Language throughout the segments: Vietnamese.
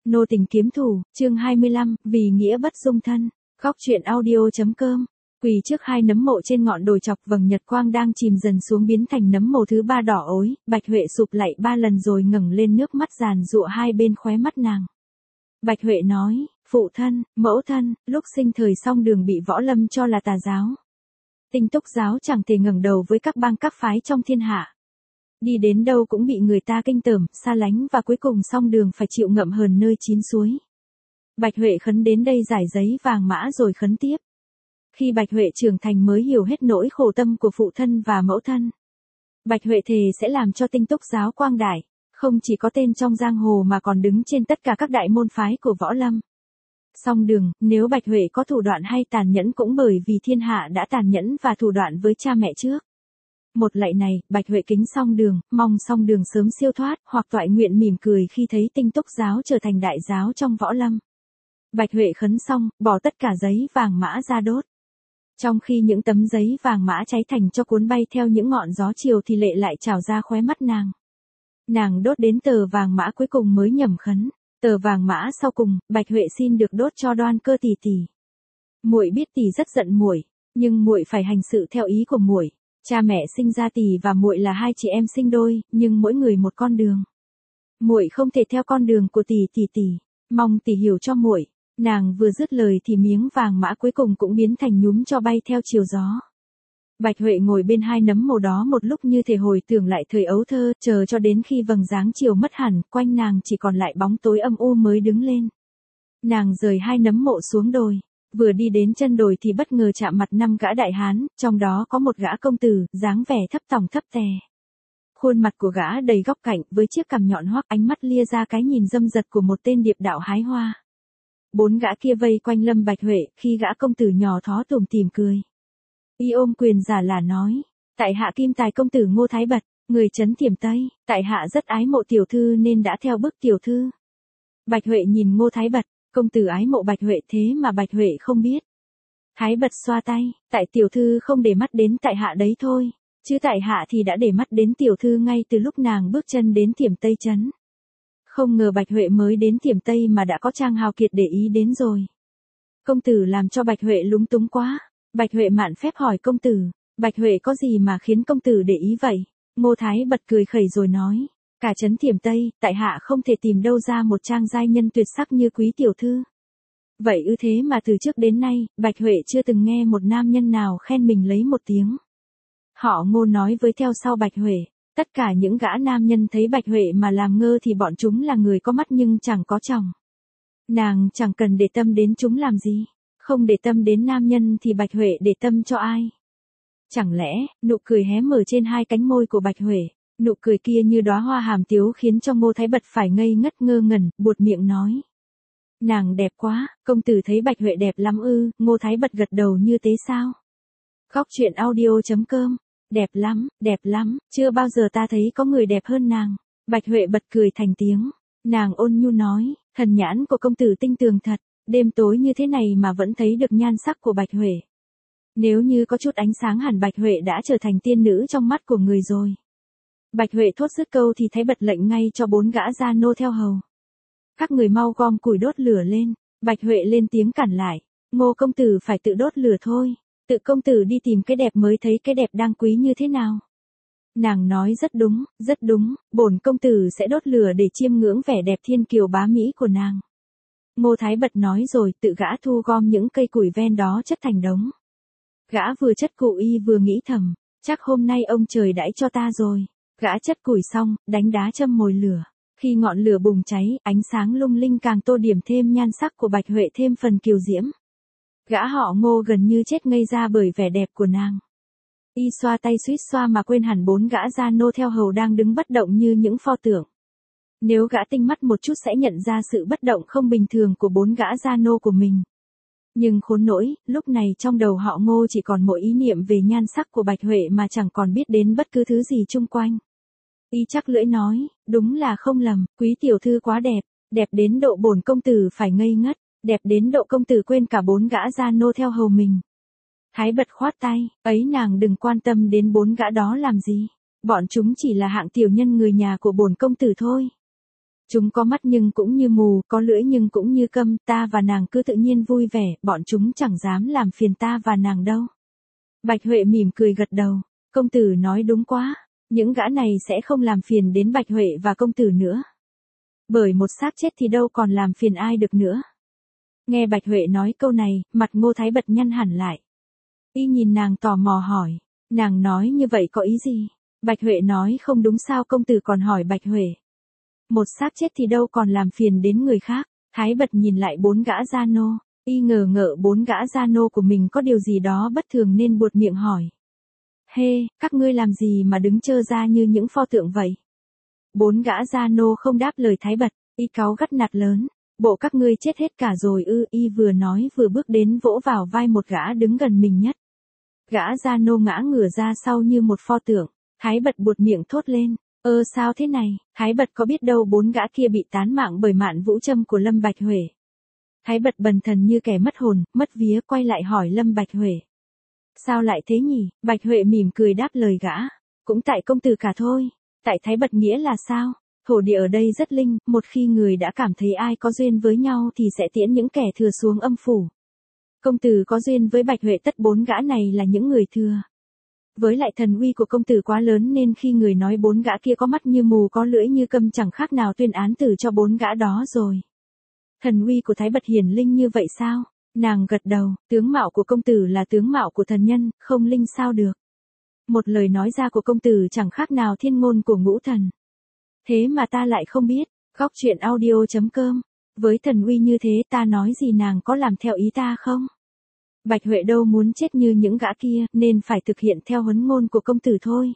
Nô tình kiếm thủ, chương 25, vì nghĩa bất dung thân. Góc truyện audio.com. Quỳ trước hai nấm mộ trên ngọn đồi chọc, vầng nhật quang đang chìm dần xuống biến thành nấm mồ thứ ba đỏ ối. Bạch Huệ sụp lạy 3 lần rồi ngẩng lên, nước mắt giàn giụa hai bên khóe mắt nàng. Bạch Huệ nói, phụ thân, mẫu thân, lúc sinh thời Song Đường bị Võ Lâm cho là tà giáo. Tinh Túc giáo chẳng thể ngẩng đầu với các bang các phái trong thiên hạ. Đi đến đâu cũng bị người ta kinh tởm, xa lánh, và cuối cùng Song Đường phải chịu ngậm hờn nơi chín suối. Bạch Huệ khấn đến đây giải giấy vàng mã rồi khấn tiếp. Khi Bạch Huệ trưởng thành mới hiểu hết nỗi khổ tâm của phụ thân và mẫu thân. Bạch Huệ thề sẽ làm cho Tinh Túc giáo quang đại, không chỉ có tên trong giang hồ mà còn đứng trên tất cả các đại môn phái của Võ Lâm. Song Đường, nếu Bạch Huệ có thủ đoạn hay tàn nhẫn cũng bởi vì thiên hạ đã tàn nhẫn và thủ đoạn với cha mẹ trước. Một lạy này, Bạch Huệ kính Song Đường, mong Song Đường sớm siêu thoát, hoặc toại nguyện mỉm cười khi thấy Tinh Túc giáo trở thành đại giáo trong Võ Lâm. Bạch Huệ khấn xong, bỏ tất cả giấy vàng mã ra đốt. Trong khi những tấm giấy vàng mã cháy thành tro cuốn bay theo những ngọn gió chiều thì lệ lại trào ra khóe mắt nàng. Nàng đốt đến tờ vàng mã cuối cùng mới nhẩm khấn. Tờ vàng mã sau cùng, Bạch Huệ xin được đốt cho Đoan Cơ tỷ tỷ. Muội biết tỷ rất giận muội, nhưng muội phải hành sự theo ý của muội. Cha mẹ sinh ra tỷ và muội là hai chị em sinh đôi, nhưng mỗi người một con đường. Muội không thể theo con đường của tỷ, mong tỷ hiểu cho muội. Nàng vừa dứt lời thì miếng vàng mã cuối cùng cũng biến thành nhúm tro bay theo chiều gió. Bạch Huệ ngồi bên hai nấm mồ đó một lúc như thể hồi tưởng lại thời ấu thơ, chờ cho đến khi vầng dáng chiều mất hẳn, quanh nàng chỉ còn lại bóng tối âm u mới đứng lên. Nàng rời hai nấm mộ xuống đồi, vừa đi đến chân đồi thì bất ngờ chạm mặt 5 gã đại hán, trong đó có một gã công tử, dáng vẻ thấp tòng thấp tè. Khuôn mặt của gã đầy góc cạnh, với chiếc cằm nhọn hoắt, ánh mắt lia ra cái nhìn dâm dật của một tên điệp đạo hái hoa. 4 gã kia vây quanh Lâm Bạch Huệ, khi gã công tử nhỏ thó tủm tỉm cười. Y ôm quyền giả là nói, tại hạ Kim Tài công tử Ngô Thái Bật, người trấn Thiểm Tây, tại hạ rất ái mộ tiểu thư nên đã theo bước tiểu thư. Bạch Huệ nhìn Ngô Thái Bật, công tử ái mộ Bạch Huệ thế mà Bạch Huệ không biết. Thái Bật xoa tay, tại tiểu thư không để mắt đến tại hạ đấy thôi, chứ tại hạ thì đã để mắt đến tiểu thư ngay từ lúc nàng bước chân đến Thiểm Tây trấn. Không ngờ Bạch Huệ mới đến Thiểm Tây mà đã có trang hào kiệt để ý đến rồi. Công tử làm cho Bạch Huệ lúng túng quá. Bạch Huệ mạn phép hỏi công tử, Bạch Huệ có gì mà khiến công tử để ý vậy? Ngô Thái Bật cười khẩy rồi nói, cả trấn Thiểm Tây, tại hạ không thể tìm đâu ra một trang giai nhân tuyệt sắc như quý tiểu thư. Vậy ư? Thế mà từ trước đến nay, Bạch Huệ chưa từng nghe một nam nhân nào khen mình lấy một tiếng. Họ Ngô nói với theo sau Bạch Huệ, tất cả những gã nam nhân thấy Bạch Huệ mà làm ngơ thì bọn chúng là người có mắt nhưng chẳng có tròng. Nàng chẳng cần để tâm đến chúng làm gì. Không để tâm đến nam nhân thì Bạch Huệ để tâm cho ai? Chẳng lẽ, nụ cười hé mở trên hai cánh môi của Bạch Huệ, nụ cười kia như đóa hoa hàm tiếu khiến cho Ngô Thái Bật phải ngây ngất ngơ ngẩn, buột miệng nói. Nàng đẹp quá, công tử thấy Bạch Huệ đẹp lắm ư? Ngô Thái Bật gật đầu như thế sao? Góc truyện audio.com. Đẹp lắm, chưa bao giờ ta thấy có người đẹp hơn nàng. Bạch Huệ bật cười thành tiếng. Nàng ôn nhu nói, thần nhãn của công tử tinh tường thật. Đêm tối như thế này mà vẫn thấy được nhan sắc của Bạch Huệ. Nếu như có chút ánh sáng hẳn Bạch Huệ đã trở thành tiên nữ trong mắt của người rồi. Bạch Huệ thốt dứt câu thì Thái Bật lệnh ngay cho 4 gã gia nô theo hầu. Các người mau gom củi đốt lửa lên. Bạch Huệ lên tiếng cản lại. Ngô công tử phải tự đốt lửa thôi. Tự công tử đi tìm cái đẹp mới thấy cái đẹp đang quý như thế nào. Nàng nói rất đúng, bổn công tử sẽ đốt lửa để chiêm ngưỡng vẻ đẹp thiên kiều bá mỹ của nàng. Ngô Thái Bật nói rồi tự gã thu gom những cây củi ven đó chất thành đống. Gã vừa chất củi vừa nghĩ thầm, chắc hôm nay ông trời đãi cho ta rồi. Gã chất củi xong, đánh đá châm mồi lửa. Khi ngọn lửa bùng cháy, ánh sáng lung linh càng tô điểm thêm nhan sắc của Bạch Huệ thêm phần kiều diễm. Gã họ Ngô gần như chết ngây ra bởi vẻ đẹp của nàng. Y xoa tay suýt xoa mà quên hẳn 4 gã gia nô theo hầu đang đứng bất động như những pho tượng. Nếu gã tinh mắt một chút sẽ nhận ra sự bất động không bình thường của 4 gã gia nô của mình. Nhưng khốn nỗi, lúc này trong đầu họ Ngô chỉ còn mỗi ý niệm về nhan sắc của Bạch Huệ mà chẳng còn biết đến bất cứ thứ gì chung quanh. Y chắc lưỡi nói, đúng là không lầm, quý tiểu thư quá đẹp, đẹp đến độ bổn công tử phải ngây ngất, đẹp đến độ công tử quên cả 4 gã gia nô theo hầu mình. Thái Bật khoát tay, ấy nàng đừng quan tâm đến 4 gã đó làm gì, bọn chúng chỉ là hạng tiểu nhân người nhà của bổn công tử thôi. Chúng có mắt nhưng cũng như mù, có lưỡi nhưng cũng như câm, ta và nàng cứ tự nhiên vui vẻ, bọn chúng chẳng dám làm phiền ta và nàng đâu. Bạch Huệ mỉm cười gật đầu, công tử nói đúng quá, những gã này sẽ không làm phiền đến Bạch Huệ và công tử nữa. Bởi một xác chết thì đâu còn làm phiền ai được nữa. Nghe Bạch Huệ nói câu này, mặt Ngô Thái Bật nhăn hẳn lại. Y nhìn nàng tò mò hỏi, nàng nói như vậy có ý gì? Bạch Huệ nói không đúng sao công tử còn hỏi Bạch Huệ. Một xác chết thì đâu còn làm phiền đến người khác. Thái Bật nhìn lại 4 gã gia nô, y ngờ ngợ 4 gã gia nô của mình có điều gì đó bất thường nên buột miệng hỏi. Hê, các ngươi làm gì mà đứng trơ ra như những pho tượng vậy? 4 gã gia nô không đáp lời Thái Bật, y cáu gắt nạt lớn. Bộ các ngươi chết hết cả rồi ư? Y vừa nói vừa bước đến vỗ vào vai một gã đứng gần mình nhất. Gã gia nô ngã ngửa ra sau như một pho tượng. Thái Bật buột miệng thốt lên. Sao thế này? Thái Bật có biết đâu 4 gã kia bị tán mạng bởi mạn vũ châm của Lâm Bạch Huệ. Thái Bật bần thần như kẻ mất hồn, mất vía quay lại hỏi Lâm Bạch Huệ. Sao lại thế nhỉ? Bạch Huệ mỉm cười đáp lời gã. Cũng tại công tử cả thôi. Tại Thái Bật nghĩa là sao? Thổ địa ở đây rất linh, một khi người đã cảm thấy ai có duyên với nhau thì sẽ tiễn những kẻ thừa xuống âm phủ. Công tử có duyên với Bạch Huệ, tất 4 gã này là những người thừa. Với lại thần uy của công tử quá lớn nên khi người nói 4 gã kia có mắt như mù có lưỡi như câm chẳng khác nào tuyên án tử cho 4 gã đó rồi. Thần uy của Thái Bật hiển linh như vậy sao? Nàng gật đầu, tướng mạo của công tử là tướng mạo của thần nhân, không linh sao được. Một lời nói ra của công tử chẳng khác nào thiên ngôn của ngũ thần. Thế mà ta lại không biết. Góc truyện audio.com. Với thần uy như thế ta nói gì nàng có làm theo ý ta không? Bạch Huệ đâu muốn chết như những gã kia, nên phải thực hiện theo huấn ngôn của công tử thôi.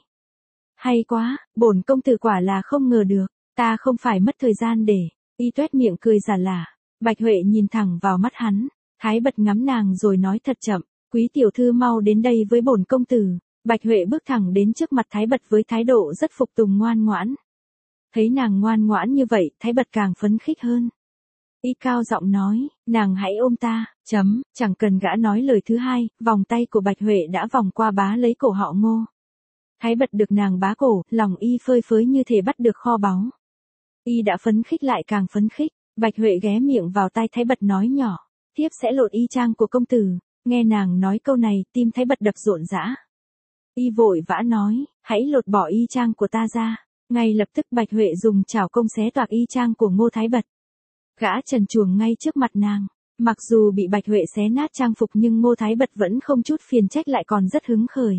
Hay quá, bổn công tử quả là không ngờ được, ta không phải mất thời gian để. Y tuét miệng cười giả lả. Bạch Huệ nhìn thẳng vào mắt hắn. Thái Bật ngắm nàng rồi nói thật chậm, quý tiểu thư mau đến đây với bổn công tử. Bạch Huệ bước thẳng đến trước mặt Thái Bật với thái độ rất phục tùng ngoan ngoãn. Thấy nàng ngoan ngoãn như vậy, Thái Bật càng phấn khích hơn. Y cao giọng nói, nàng hãy ôm ta, chẳng cần gã nói lời thứ hai, vòng tay của Bạch Huệ đã vòng qua bá lấy cổ họ Ngô. Thái Bật được nàng bá cổ, lòng y phơi phới như thể bắt được kho báu. Y đã phấn khích lại càng phấn khích, Bạch Huệ ghé miệng vào tai Thái Bật nói nhỏ, tiếp sẽ lột y trang của công tử. Nghe nàng nói câu này, tim Thái Bật đập rộn rã. Y vội vã nói, hãy lột bỏ y trang của ta ra. Ngay lập tức Bạch Huệ dùng chảo công xé toạc y trang của Ngô Thái Bật. Gã trần truồng ngay trước mặt nàng. Mặc dù bị Bạch Huệ xé nát trang phục nhưng Ngô Thái Bật vẫn không chút phiền trách lại còn rất hứng khởi.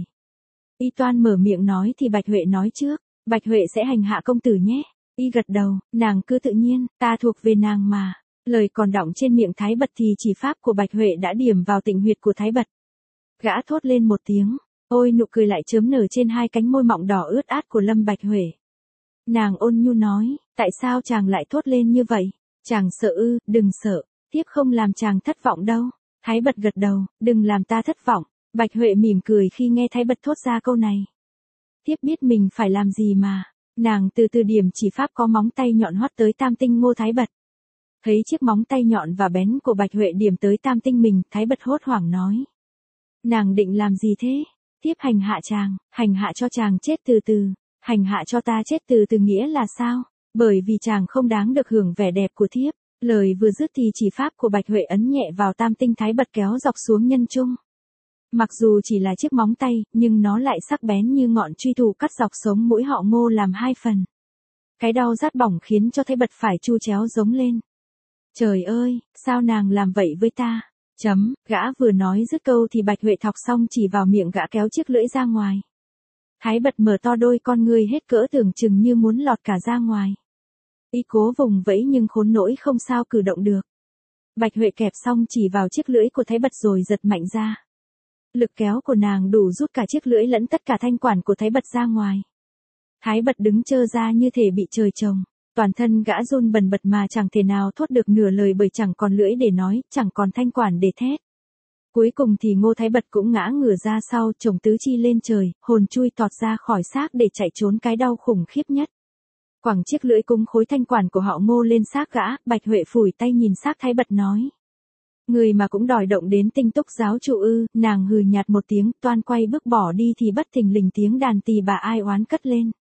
Y toan mở miệng nói thì Bạch Huệ nói trước, Bạch Huệ sẽ hành hạ công tử nhé. Y gật đầu, nàng cứ tự nhiên, ta thuộc về nàng mà. Lời còn đọng trên miệng Thái Bật thì chỉ pháp của Bạch Huệ đã điểm vào tịnh huyệt của Thái Bật. Gã thốt lên một tiếng, ôi nụ cười lại chớm nở trên hai cánh môi mọng đỏ ướt át của Lâm Bạch Huệ. Nàng ôn nhu nói, tại sao chàng lại thốt lên như vậy? Chàng sợ ư? Đừng sợ, tiếp không làm chàng thất vọng đâu. Thái Bật gật đầu, đừng làm ta thất vọng. Bạch Huệ mỉm cười khi nghe Thái Bật thốt ra câu này. Tiếp biết mình phải làm gì mà. Nàng từ từ điểm chỉ pháp có móng tay nhọn hoắt tới tam tinh Ngô Thái Bật. Thấy chiếc móng tay nhọn và bén của Bạch Huệ điểm tới tam tinh mình, Thái Bật hốt hoảng nói. Nàng định làm gì thế? Tiếp hành hạ chàng, hành hạ cho chàng chết từ từ. Hành hạ cho ta chết từ từ nghĩa là sao? Bởi vì chàng không đáng được hưởng vẻ đẹp của thiếp. Lời vừa dứt thì chỉ pháp của Bạch Huệ ấn nhẹ vào tam tinh Thái Bật kéo dọc xuống nhân trung. Mặc dù chỉ là chiếc móng tay, nhưng nó lại sắc bén như ngọn truy thủ cắt dọc sống mũi họ Ngô làm hai phần. Cái đau rát bỏng khiến cho Thái Bật phải chu chéo giống lên. Trời ơi, sao nàng làm vậy với ta? Gã vừa nói dứt câu thì Bạch Huệ thọc xong chỉ vào miệng gã kéo chiếc lưỡi ra ngoài. Thái Bật mở to đôi con ngươi hết cỡ tưởng chừng như muốn lọt cả ra ngoài. Y cố vùng vẫy nhưng khốn nỗi không sao cử động được. Bạch Huệ kẹp xong chỉ vào chiếc lưỡi của Thái Bật rồi giật mạnh ra. Lực kéo của nàng đủ rút cả chiếc lưỡi lẫn tất cả thanh quản của Thái Bật ra ngoài. Thái Bật đứng trơ ra như thể bị trời trồng. Toàn thân gã run bần bật mà chẳng thể nào thốt được nửa lời bởi chẳng còn lưỡi để nói, chẳng còn thanh quản để thét. Cuối cùng thì Ngô Thái Bật cũng ngã ngửa ra sau, chồng tứ chi lên trời, hồn chui tọt ra khỏi xác để chạy trốn cái đau khủng khiếp nhất. Quẳng chiếc lưỡi cúng khối thanh quản của họ Ngô lên xác gã, Bạch Huệ phủi tay nhìn xác Thái Bật nói. Người mà cũng đòi động đến tinh túc giáo chủ ư? Nàng hừ nhạt một tiếng, toan quay bước bỏ đi thì bất thình lình tiếng đàn tỳ bà ai oán cất lên.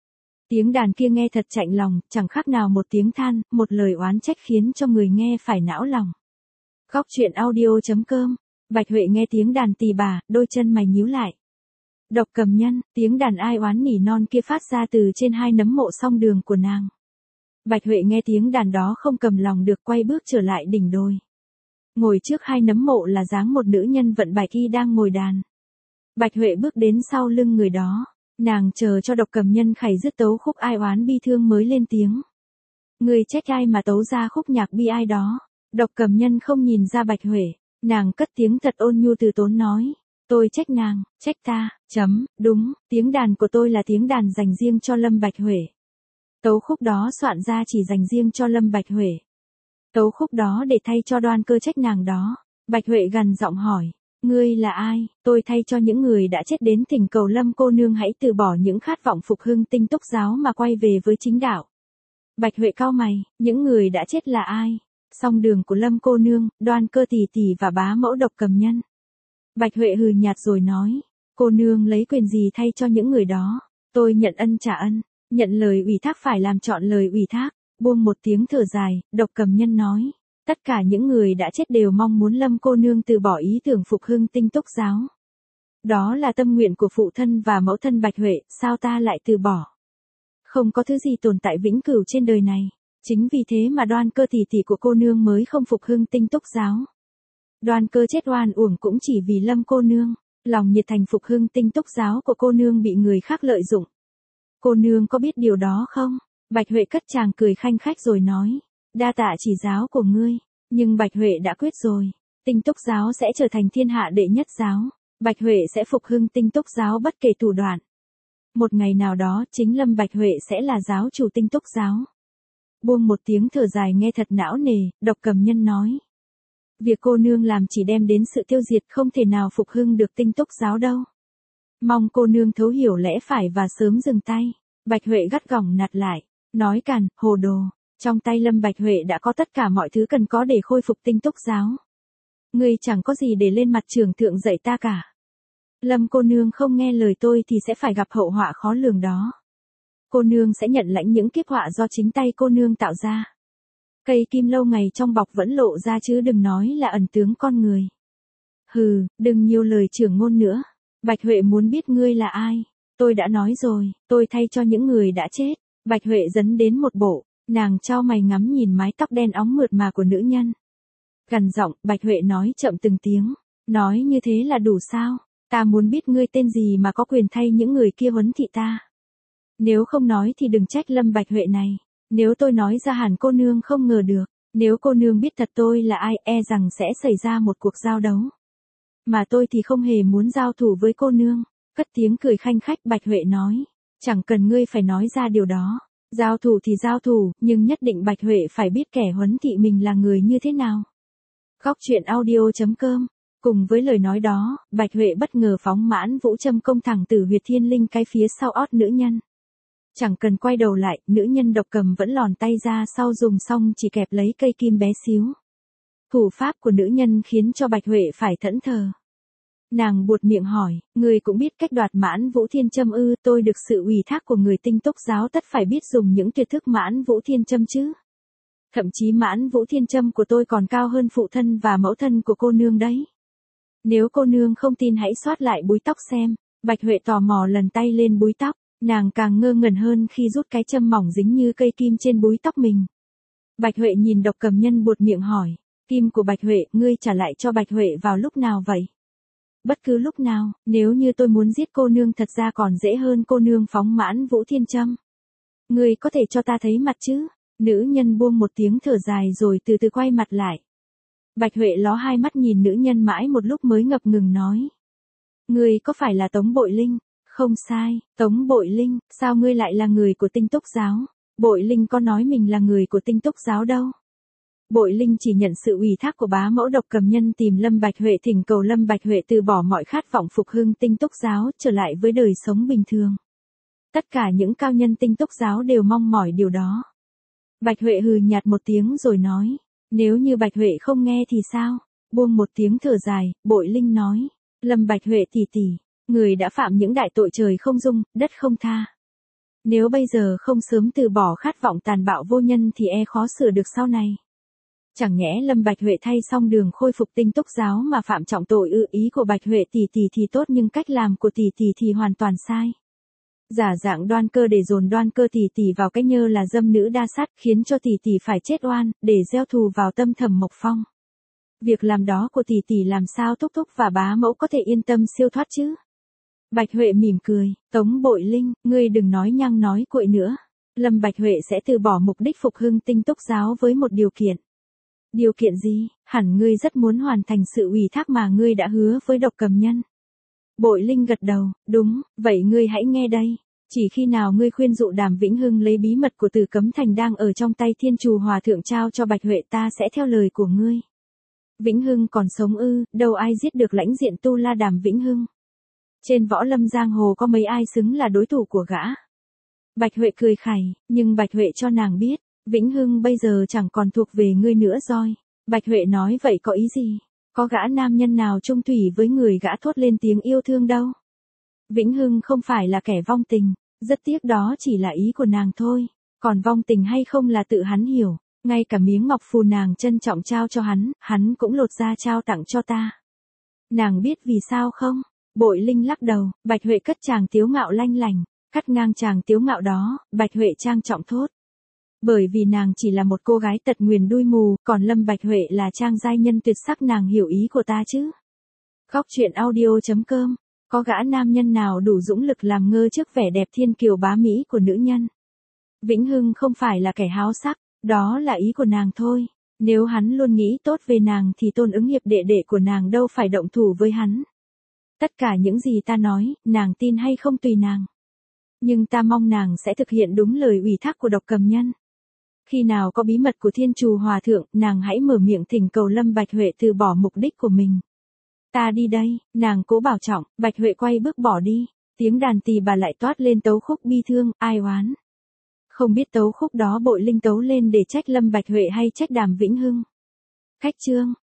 Tiếng đàn kia nghe thật chạnh lòng, chẳng khác nào một tiếng than, một lời oán trách khiến cho người nghe phải não lòng. Góc truyện audio.com. Bạch Huệ nghe tiếng đàn tì bà, đôi chân mày nhíu lại. Độc Cầm Nhân, tiếng đàn ai oán nỉ non kia phát ra từ trên hai nấm mộ song đường của nàng. Bạch Huệ nghe tiếng đàn đó không cầm lòng được, quay bước trở lại đỉnh đồi. Ngồi trước hai nấm mộ là dáng một nữ nhân vận bạch y đang ngồi đàn. Bạch Huệ bước đến sau lưng người đó. Nàng chờ cho Độc Cầm Nhân khảy dứt tấu khúc ai oán bi thương mới lên tiếng. Người trách ai mà tấu ra khúc nhạc bi ai đó? Độc Cầm Nhân không nhìn ra Bạch Huệ. Nàng cất tiếng thật ôn nhu từ tốn nói. Tôi trách nàng, trách ta, đúng, tiếng đàn của tôi là tiếng đàn dành riêng cho Lâm Bạch Huệ. Tấu khúc đó soạn ra chỉ dành riêng cho Lâm Bạch Huệ. Tấu khúc đó để thay cho Đoan Cơ trách nàng đó. Bạch Huệ gằn giọng hỏi. Ngươi là ai? Tôi thay cho những người đã chết đến thỉnh cầu Lâm cô nương hãy từ bỏ những khát vọng phục hưng Tinh Túc giáo mà quay về với chính đạo. Bạch Huệ cau mày, những người đã chết là ai? Song đường của Lâm cô nương, Đoan Cơ tỷ tỷ và bá mẫu Độc Cầm Nhân. Bạch Huệ hừ nhạt rồi nói, cô nương lấy quyền gì thay cho những người đó? Tôi nhận ân trả ân, nhận lời ủy thác phải làm trọn lời ủy thác. Buông một tiếng thở dài, Độc Cầm Nhân nói. Tất cả những người đã chết đều mong muốn Lâm cô nương từ bỏ ý tưởng phục hưng Tinh Túc giáo. Đó là tâm nguyện của phụ thân và mẫu thân Bạch Huệ, sao ta lại từ bỏ? Không có thứ gì tồn tại vĩnh cửu trên đời này. Chính vì thế mà Đoan Cơ tỷ tỷ của cô nương mới không phục hưng Tinh Túc giáo. Đoan Cơ chết oan uổng cũng chỉ vì Lâm cô nương. Lòng nhiệt thành phục hưng Tinh Túc giáo của cô nương bị người khác lợi dụng. Cô nương có biết điều đó không? Bạch Huệ cất chàng cười khanh khách rồi nói. Đa tạ chỉ giáo của ngươi. Nhưng Bạch Huệ đã quyết rồi. Tinh Túc giáo sẽ trở thành thiên hạ đệ nhất giáo. Bạch Huệ sẽ phục hưng Tinh Túc giáo bất kể thủ đoạn. Một ngày nào đó chính Lâm Bạch Huệ sẽ là giáo chủ Tinh Túc giáo. Buông một tiếng thở dài nghe thật não nề, Độc Cầm Nhân nói. Việc cô nương làm chỉ đem đến sự tiêu diệt, không thể nào phục hưng được Tinh Túc giáo đâu. Mong cô nương thấu hiểu lẽ phải và sớm dừng tay. Bạch Huệ gắt gỏng nạt lại, nói càn, hồ đồ. Trong tay Lâm Bạch Huệ đã có tất cả mọi thứ cần có để khôi phục Tinh Túc giáo. Ngươi chẳng có gì để lên mặt trưởng thượng dạy ta cả. Lâm cô nương không nghe lời tôi thì sẽ phải gặp hậu họa khó lường đó. Cô nương sẽ nhận lãnh những kiếp họa do chính tay cô nương tạo ra. Cây kim lâu ngày trong bọc vẫn lộ ra chứ đừng nói là ẩn tướng con người. Hừ, đừng nhiều lời trưởng ngôn nữa. Bạch Huệ muốn biết ngươi là ai. Tôi đã nói rồi, tôi thay cho những người đã chết. Bạch Huệ dấn đến một bộ. Nàng chau mày ngắm nhìn mái tóc đen óng mượt mà của nữ nhân. Gằn giọng, Bạch Huệ nói chậm từng tiếng. Nói như thế là đủ sao? Ta muốn biết ngươi tên gì mà có quyền thay những người kia huấn thị ta. Nếu không nói thì đừng trách Lâm Bạch Huệ này. Nếu tôi nói ra hẳn cô nương không ngờ được. Nếu cô nương biết thật tôi là ai, e rằng sẽ xảy ra một cuộc giao đấu. Mà tôi thì không hề muốn giao thủ với cô nương. Cất tiếng cười khanh khách, Bạch Huệ nói. Chẳng cần ngươi phải nói ra điều đó. Giao thủ thì giao thủ, nhưng nhất định Bạch Huệ phải biết kẻ huấn thị mình là người như thế nào. Góc truyện audio.com. Cùng với lời nói đó, Bạch Huệ bất ngờ phóng mãn vũ châm công thẳng từ huyệt thiên linh cái phía sau ót nữ nhân. Chẳng cần quay đầu lại, nữ nhân Độc Cầm vẫn lòn tay ra sau dùng xong chỉ kẹp lấy cây kim bé xíu. Thủ pháp của nữ nhân khiến cho Bạch Huệ phải thẫn thờ. Nàng buột miệng hỏi, người cũng biết cách đoạt mãn vũ thiên châm ư? Tôi được sự ủy thác của người Tinh Túc giáo tất phải biết dùng những tuyệt thức mãn vũ thiên châm chứ. Thậm chí mãn vũ thiên châm của tôi còn cao hơn phụ thân và mẫu thân của cô nương đấy. Nếu cô nương không tin hãy xoát lại búi tóc xem. Bạch Huệ tò mò lần tay lên búi tóc. Nàng càng ngơ ngẩn hơn khi rút cái châm mỏng dính như cây kim trên búi tóc mình. Bạch Huệ nhìn Độc Cầm Nhân buột miệng hỏi. Kim của Bạch Huệ, ngươi trả lại cho Bạch Huệ vào lúc nào vậy? Bất cứ lúc nào, nếu như tôi muốn giết cô nương thật ra còn dễ hơn cô nương phóng mãn vũ thiên châm. Ngươi có thể cho ta thấy mặt chứ? Nữ nhân buông một tiếng thở dài rồi từ từ quay mặt lại. Bạch Huệ ló hai mắt nhìn nữ nhân mãi một lúc mới ngập ngừng nói. Ngươi có phải là Tống Bội Linh? Không sai, Tống Bội Linh, sao ngươi lại là người của Tinh Túc giáo? Bội Linh có nói mình là người của Tinh Túc giáo đâu. Bội Linh chỉ nhận sự ủy thác của bá mẫu Độc Cầm Nhân tìm Lâm Bạch Huệ thỉnh cầu Lâm Bạch Huệ từ bỏ mọi khát vọng phục hưng Tinh Túc giáo trở lại với đời sống bình thường. Tất cả những cao nhân Tinh Túc giáo đều mong mỏi điều đó. Bạch Huệ hừ nhạt một tiếng rồi nói, nếu như Bạch Huệ không nghe thì sao? Buông một tiếng thở dài, Bội Linh nói, Lâm Bạch Huệ tỷ tỷ, người đã phạm những đại tội trời không dung, đất không tha. Nếu bây giờ không sớm từ bỏ khát vọng tàn bạo vô nhân thì khó sửa được sau này. Chẳng nhẽ Lâm Bạch Huệ thay xong đường khôi phục Tinh Túc giáo mà phạm trọng tội ư? Ý của Bạch Huệ tỷ tỷ thì tốt nhưng cách làm của tỷ tỷ thì hoàn toàn sai. Giả dạng Đoan Cơ để dồn Đoan Cơ tỷ tỷ vào cái nhơ là dâm nữ đa sát, khiến cho tỷ tỷ phải chết oan, để gieo thù vào tâm Thẩm Mộc Phong. Việc làm đó của tỷ tỷ làm sao thúc thúc và bá mẫu có thể yên tâm siêu thoát chứ? Bạch Huệ mỉm cười, Tống Bội Linh, ngươi đừng nói nhăng nói cuội nữa. Lâm Bạch Huệ sẽ từ bỏ mục đích phục hưng Tinh Túc giáo với một điều kiện. Điều kiện gì? Hẳn ngươi rất muốn hoàn thành sự ủy thác mà ngươi đã hứa với Độc Cầm Nhân. Bội Linh gật đầu, đúng, vậy ngươi hãy nghe đây. Chỉ khi nào ngươi khuyên dụ Đàm Vĩnh Hưng lấy bí mật của Tử Cấm Thành đang ở trong tay Thiên Trù Hòa Thượng trao cho Bạch Huệ, ta sẽ theo lời của ngươi. Vĩnh Hưng còn sống ư? Đâu ai giết được lãnh diện tu la Đàm Vĩnh Hưng. Trên võ lâm giang hồ có mấy ai xứng là đối thủ của gã. Bạch Huệ cười khẩy, nhưng Bạch Huệ cho nàng biết, Vĩnh Hưng bây giờ chẳng còn thuộc về ngươi nữa rồi. Bạch Huệ nói vậy có ý gì? Có gã nam nhân nào chung thủy với người gã thốt lên tiếng yêu thương đâu. Vĩnh Hưng không phải là kẻ vong tình, rất tiếc đó chỉ là ý của nàng thôi. Còn vong tình hay không là tự hắn hiểu. Ngay cả miếng ngọc phù nàng trân trọng trao cho hắn cũng lột ra trao tặng cho ta. Nàng biết vì sao không? Bội Linh lắc đầu, Bạch Huệ cất chàng tiếu ngạo lanh lành, cắt ngang chàng tiếu ngạo đó, Bạch Huệ trang trọng thốt. Bởi vì nàng chỉ là một cô gái tật nguyền đuôi mù, còn Lâm Bạch Huệ là trang giai nhân tuyệt sắc, nàng hiểu ý của ta chứ? Góc truyện audio.com. Có gã nam nhân nào đủ dũng lực làm ngơ trước vẻ đẹp thiên kiều bá mỹ của nữ nhân? Vĩnh Hưng không phải là kẻ háo sắc, đó là ý của nàng thôi. Nếu hắn luôn nghĩ tốt về nàng thì Tôn Ứng Hiệp đệ đệ của nàng đâu phải động thủ với hắn. Tất cả những gì ta nói, nàng tin hay không tùy nàng. Nhưng ta mong nàng sẽ thực hiện đúng lời ủy thác của Độc Cầm Nhân. Khi nào có bí mật của Thiên Trù Hòa Thượng, nàng hãy mở miệng thỉnh cầu Lâm Bạch Huệ từ bỏ mục đích của mình. Ta đi đây, nàng cố bảo trọng. Bạch Huệ quay bước bỏ đi. Tiếng đàn tỳ bà lại toát lên tấu khúc bi thương, ai oán. Không biết tấu khúc đó Bội Linh tấu lên để trách Lâm Bạch Huệ hay trách Đàm Vĩnh Hưng. Khách chương.